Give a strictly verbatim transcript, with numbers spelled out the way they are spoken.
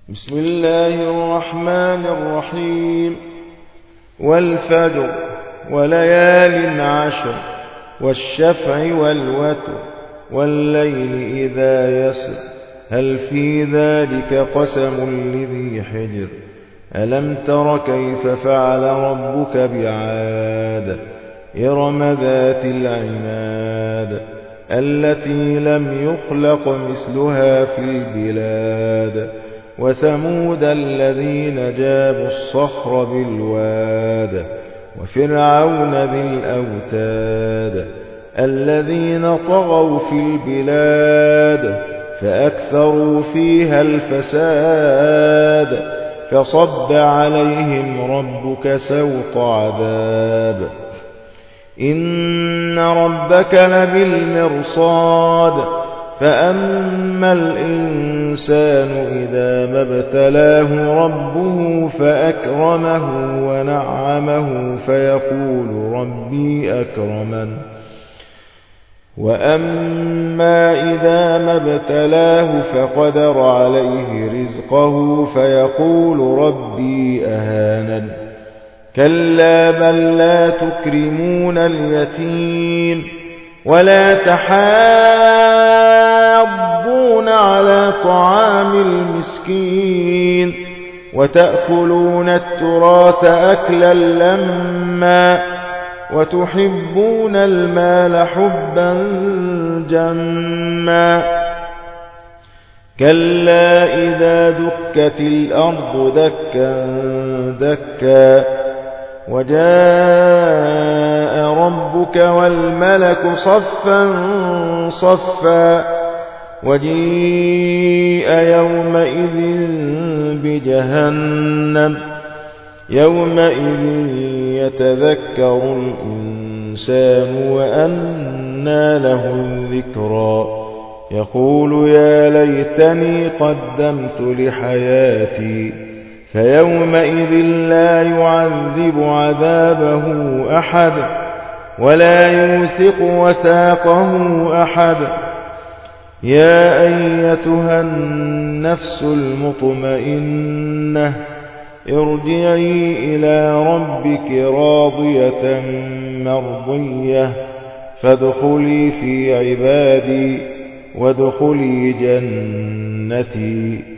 بسم الله الرحمن الرحيم. والفجر وليال عشر والشفع والوتر والليل إذا يسر هل في ذلك قسم لذي حجر ألم تر كيف فعل ربك بعاد إرم ذات العماد التي لم يخلق مثلها في البلاد وثمود الذين جابوا الصخر بالواد وفرعون ذي الأوتاد الذين طغوا في البلاد فأكثروا فيها الفساد فصب عليهم ربك سوط عذاب إن ربك لبالمرصاد فأما الإنسان إذا ما ابتلاه ربه فأكرمه ونعمه فيقول ربي أكرمن وأما إذا ما ابتلاه فقدر عليه رزقه فيقول ربي أهانن كلا بل لا تكرمون اليتيم ولا تحاضون على طعام المسكين وتأكلون التراث أكلا لما وتحبون المال حبا جما كلا إذا دكت الأرض دكا دكا وجاء ربك والملك صفا صفا وجيء يومئذ بجهنم يومئذ يتذكر الإنسان وأنى له الذكرى يقول يا ليتني قدمت لحياتي فيومئذ لا يعذب عذابه أحد ولا يوثق وثاقه أحد يا أيتها النفس المطمئنة ارجعي إلى ربك راضية مرضية فادخلي في عبادي وادخلي جنتي